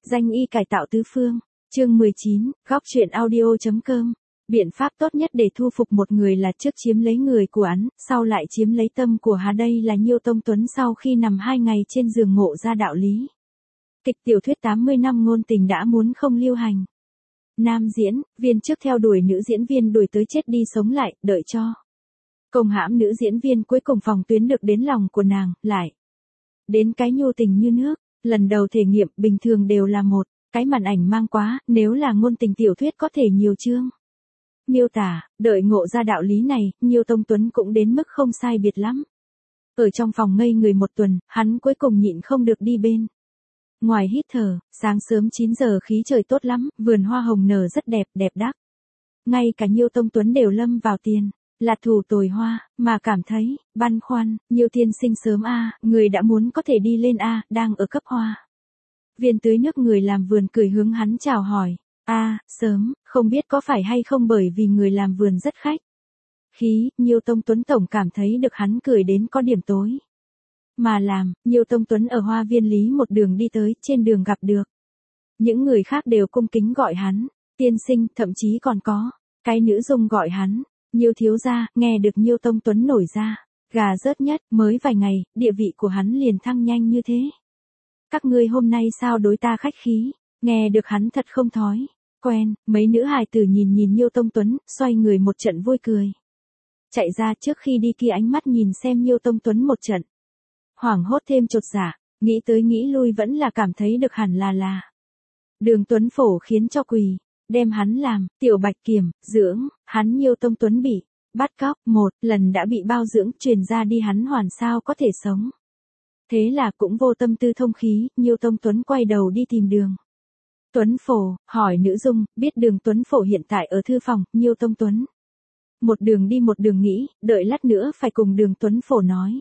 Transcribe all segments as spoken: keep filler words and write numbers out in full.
Danh y cải tạo tứ phương. Chương mười chín, góc truyện audio.com. Biện pháp tốt nhất để thu phục một người là trước chiếm lấy người của hắn, sau lại chiếm lấy tâm của hắn. Đây là Nhiêu Tông Tuấn sau khi nằm hai ngày trên giường ngộ ra đạo lý. Kịch tiểu thuyết tám mươi năm ngôn tình đã muốn không lưu hành. Nam diễn, viên trước theo đuổi nữ diễn viên đuổi tới chết đi sống lại, đợi cho. Công hãm nữ diễn viên cuối cùng phòng tuyến được đến lòng của nàng, lại. Đến cái nhu tình như nước, lần đầu thể nghiệm bình thường đều là một, cái màn ảnh mang quá, nếu là ngôn tình tiểu thuyết có thể nhiều chương. Miêu tả, đợi ngộ ra đạo lý này, Nhiêu Tông Tuấn cũng đến mức không sai biệt lắm. Ở trong phòng ngây người một tuần, hắn cuối cùng nhịn không được đi bên. Ngoài hít thở, sáng sớm chín giờ khí trời tốt lắm, vườn hoa hồng nở rất đẹp, đẹp đắc. Ngay cả Nhiêu Tông Tuấn đều lâm vào tiền, là thủ tồi hoa, mà cảm thấy, băn khoăn, Nhiêu tiên sinh sớm a, người đã muốn có thể đi lên a, đang ở cấp hoa. Viên tưới nước người làm vườn cười hướng hắn chào hỏi, a, sớm, không biết có phải hay không bởi vì người làm vườn rất khách. Khí, Nhiêu Tông Tuấn tổng cảm thấy được hắn cười đến có điểm tối. Mà làm, Nhiêu Tông Tuấn ở hoa viên lý một đường đi tới, trên đường gặp được. Những người khác đều cung kính gọi hắn, tiên sinh, thậm chí còn có, cái nữ dung gọi hắn, Nhiêu thiếu gia, nghe được Nhiêu Tông Tuấn nổi ra, gà rớt nhất, mới vài ngày, địa vị của hắn liền thăng nhanh như thế. Các ngươi hôm nay sao đối ta khách khí, nghe được hắn thật không thói, quen, mấy nữ hài tử nhìn nhìn Nhiêu Tông Tuấn, xoay người một trận vui cười. Chạy ra trước khi đi kia ánh mắt nhìn xem Nhiêu Tông Tuấn một trận. Hoảng hốt thêm chột dạ, nghĩ tới nghĩ lui vẫn là cảm thấy được hẳn là là. Đường Tuấn Phổ khiến cho quỳ, đem hắn làm, tiểu bạch kiểm, dưỡng, hắn Nhiêu Tông Tuấn bị, bắt cóc, một lần đã bị bao dưỡng, truyền ra đi hắn hoàn sao có thể sống. Thế là cũng vô tâm tư thông khí, Nhiêu Tông Tuấn quay đầu đi tìm đường. Tuấn Phổ, hỏi nữ dung, biết đường Tuấn Phổ hiện tại ở thư phòng, Nhiêu Tông Tuấn. Một đường đi một đường nghĩ, đợi lát nữa phải cùng đường Tuấn Phổ nói.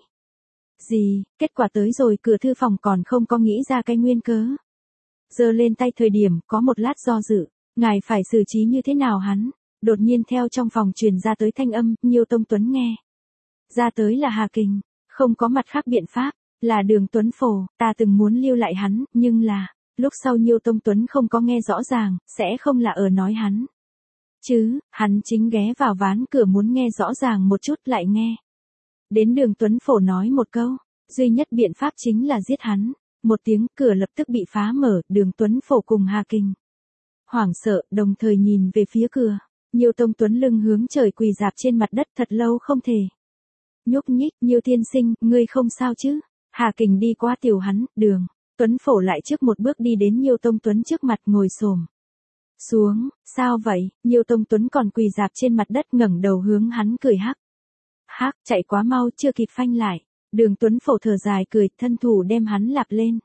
Gì, kết quả tới rồi cửa thư phòng còn không có nghĩ ra cái nguyên cớ. Giơ lên tay thời điểm, có một lát do dự, ngài phải xử trí như thế nào hắn, đột nhiên theo trong phòng truyền ra tới thanh âm, Nhiêu Tông Tuấn nghe. Ra tới là Hà Kình, không có mặt khác biện pháp, là đường Tuấn Phổ, ta từng muốn lưu lại hắn, nhưng là, lúc sau Nhiêu Tông Tuấn không có nghe rõ ràng, sẽ không là ở nói hắn. Chứ, hắn chính ghé vào ván cửa muốn nghe rõ ràng một chút lại nghe. Đến đường Tuấn Phổ nói một câu, duy nhất biện pháp chính là giết hắn, một tiếng cửa lập tức bị phá mở, đường Tuấn Phổ cùng Hà Kình. Hoảng sợ, đồng thời nhìn về phía cửa, Nhiêu Tông Tuấn lưng hướng trời quỳ dạp trên mặt đất thật lâu không thể. Nhúc nhích, Nhiêu tiên sinh, ngươi không sao chứ? Hà Kình đi qua tiểu hắn, đường, Tuấn Phổ lại trước một bước đi đến Nhiêu Tông Tuấn trước mặt ngồi xổm xuống, sao vậy? Nhiêu Tông Tuấn còn quỳ dạp trên mặt đất ngẩng đầu hướng hắn cười hắc. Hắc, chạy quá mau chưa kịp phanh lại, đường Tuấn Phổ thở dài cười, thân thủ đem hắn lạp lên.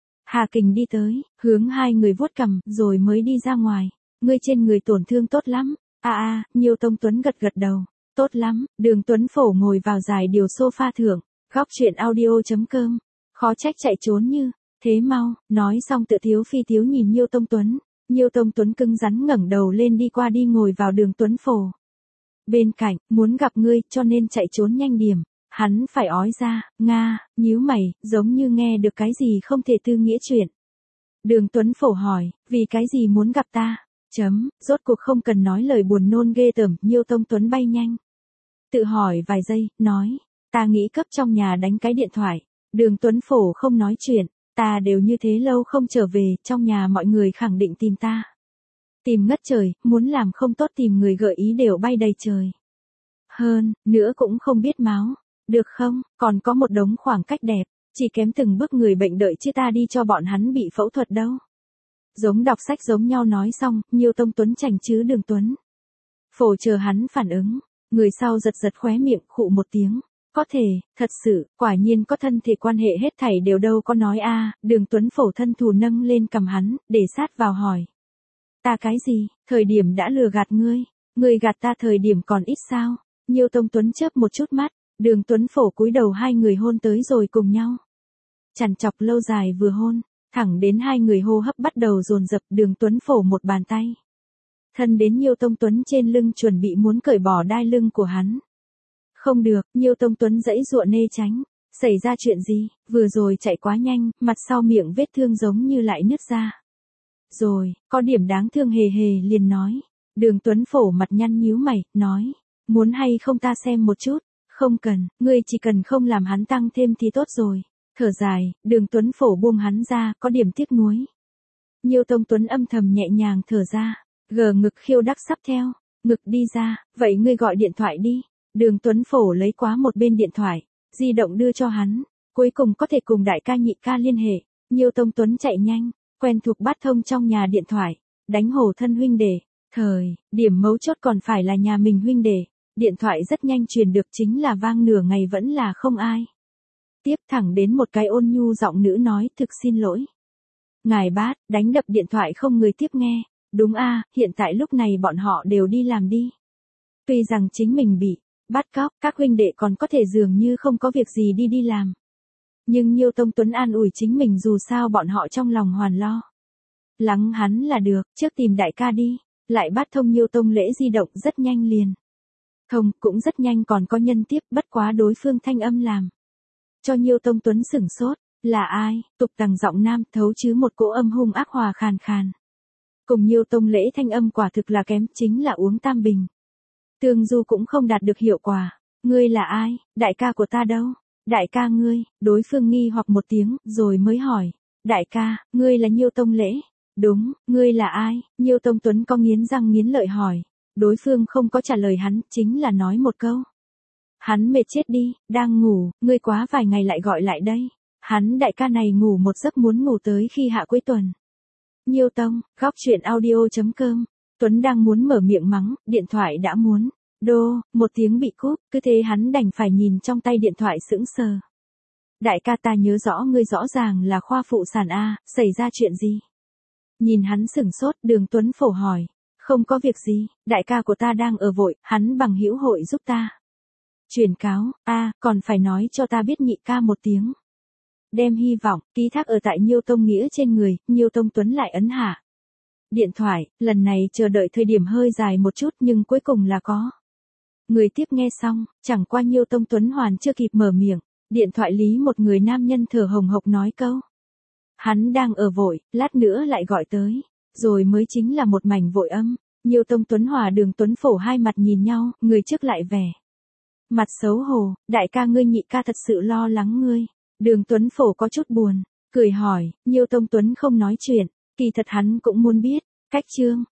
Hà Kình đi tới, hướng hai người vuốt cằm, rồi mới đi ra ngoài, ngươi trên người tổn thương tốt lắm, a a, Nhiêu Tông Tuấn gật gật đầu, tốt lắm, đường Tuấn Phổ ngồi vào dài điều sofa thượng, góc truyện audio.com, khó trách chạy trốn như, thế mau, nói xong tự thiếu phi thiếu nhìn Nhiêu Tông Tuấn, Nhiêu Tông Tuấn cứng rắn ngẩng đầu lên đi qua đi ngồi vào đường Tuấn Phổ. Bên cạnh, muốn gặp ngươi, cho nên chạy trốn nhanh điểm, hắn phải ói ra, nga, nhíu mày, giống như nghe được cái gì không thể tư nghĩa chuyện. Đường Tuấn Phổ hỏi, vì cái gì muốn gặp ta, chấm, rốt cuộc không cần nói lời buồn nôn ghê tởm, Nhiêu Tông Tuấn bay nhanh. Tự hỏi vài giây, nói, ta nghĩ cấp trong nhà đánh cái điện thoại, đường Tuấn Phổ không nói chuyện, ta đều như thế lâu không trở về, trong nhà mọi người khẳng định tìm ta. Tìm ngất trời, muốn làm không tốt tìm người gợi ý đều bay đầy trời. Hơn, nữa cũng không biết máu, được không, còn có một đống khoảng cách đẹp, chỉ kém từng bước người bệnh đợi chứ ta đi cho bọn hắn bị phẫu thuật đâu. Giống đọc sách giống nhau nói xong, Nhiêu Tông Tuấn chành chứ đường Tuấn Phổ chờ hắn phản ứng, người sau giật giật khóe miệng, khụ một tiếng. Có thể, thật sự, quả nhiên có thân thể quan hệ hết thảy đều đâu có nói a. Đường Tuấn Phổ thân thù nâng lên cầm hắn, để sát vào hỏi. Ta cái gì, thời điểm đã lừa gạt ngươi, ngươi gạt ta thời điểm còn ít sao? Nhiêu Tông Tuấn chớp một chút mắt, đường Tuấn Phổ cúi đầu hai người hôn tới rồi cùng nhau. Chằn chọc lâu dài vừa hôn, thẳng đến hai người hô hấp bắt đầu dồn dập, đường Tuấn Phổ một bàn tay. Thân đến Nhiêu Tông Tuấn trên lưng chuẩn bị muốn cởi bỏ đai lưng của hắn. Không được, Nhiêu Tông Tuấn giãy giụa nê tránh. Xảy ra chuyện gì, vừa rồi chạy quá nhanh, mặt sau miệng vết thương giống như lại nứt ra. Rồi, có điểm đáng thương hề hề liền nói. Đường Tuấn Phổ mặt nhăn nhíu mày, nói. Muốn hay không ta xem một chút? Không cần, ngươi chỉ cần không làm hắn tăng thêm thì tốt rồi. Thở dài, Đường Tuấn Phổ buông hắn ra, có điểm tiếc nuối. Nhiêu Tông Tuấn âm thầm nhẹ nhàng thở ra, gờ ngực khiêu đắc sắp theo, ngực đi ra, vậy ngươi gọi điện thoại đi. Đường Tuấn Phổ lấy quá một bên điện thoại, di động đưa cho hắn, cuối cùng có thể cùng đại ca nhị ca liên hệ. Nhiêu Tông Tuấn chạy nhanh, quen thuộc bắt thông trong nhà điện thoại, đánh hồ thân huynh đệ. Thời, điểm mấu chốt còn phải là nhà mình huynh đệ. Điện thoại rất nhanh truyền được, chính là vang nửa ngày vẫn là không ai. Tiếp thẳng đến một cái ôn nhu giọng nữ nói, thực xin lỗi. Ngài bát, đánh đập điện thoại không người tiếp nghe. Đúng a, hiện tại lúc này bọn họ đều đi làm đi. Tuy rằng chính mình bị bắt cóc, các huynh đệ còn có thể dường như không có việc gì đi đi làm. Nhưng Nhiêu Tông Tuấn an ủi chính mình dù sao bọn họ trong lòng hoàn lo. Lắng hắn là được, trước tìm đại ca đi. Lại bắt thông Nhiêu Tông Lễ di động rất nhanh liền. Thông cũng rất nhanh còn có nhân tiếp, bất quá đối phương thanh âm làm. Cho Nhiêu Tông Tuấn sửng sốt, là ai? Tục tằng giọng nam thấu chứ một cỗ âm hung ác hòa khàn khàn. Cùng Nhiêu Tông Lễ thanh âm quả thực là kém, chính là uống tam bình. Tương du cũng không đạt được hiệu quả. Ngươi là ai? Đại ca của ta đâu? Đại ca ngươi, đối phương nghi hoặc một tiếng, rồi mới hỏi. Đại ca, ngươi là Nhiêu Tông Lễ? Đúng, ngươi là ai? Nhiêu Tông Tuấn có nghiến răng nghiến lợi hỏi. Đối phương không có trả lời hắn, chính là nói một câu. Hắn mệt chết đi, đang ngủ, ngươi quá vài ngày lại gọi lại đây. Hắn đại ca này ngủ một giấc muốn ngủ tới khi hạ cuối tuần. Nhiêu Tông, góc chuyện audio chấm com. Tuấn đang muốn mở miệng mắng, điện thoại đã muốn. Đô, một tiếng bị cúp, cứ thế hắn đành phải nhìn trong tay điện thoại sững sờ. Đại ca ta nhớ rõ ngươi rõ ràng là khoa phụ sản A, xảy ra chuyện gì? Nhìn hắn sửng sốt, Đường Tuấn Phổ hỏi. Không có việc gì, đại ca của ta đang ở vội, hắn bằng hữu hội giúp ta. Truyền cáo, a còn phải nói cho ta biết nhị ca một tiếng. Đem hy vọng, ký thác ở tại Nhiêu Tông Nghĩa trên người, Nhiêu Tông Tuấn lại ấn hạ. Điện thoại, lần này chờ đợi thời điểm hơi dài một chút nhưng cuối cùng là có. Người tiếp nghe xong, chẳng qua Nhiêu Tông Tuấn hoàn chưa kịp mở miệng, điện thoại lý một người nam nhân thở hồng hộc nói câu. Hắn đang ở vội, lát nữa lại gọi tới. Rồi mới chính là một mảnh vội âm, Nhiêu Tông Tuấn hòa Đường Tuấn Phổ hai mặt nhìn nhau, người trước lại vẻ. Mặt xấu hổ, đại ca ngươi nhị ca thật sự lo lắng ngươi. Đường Tuấn Phổ có chút buồn, cười hỏi, Nhiêu Tông Tuấn không nói chuyện, kỳ thật hắn cũng muốn biết, cách chương,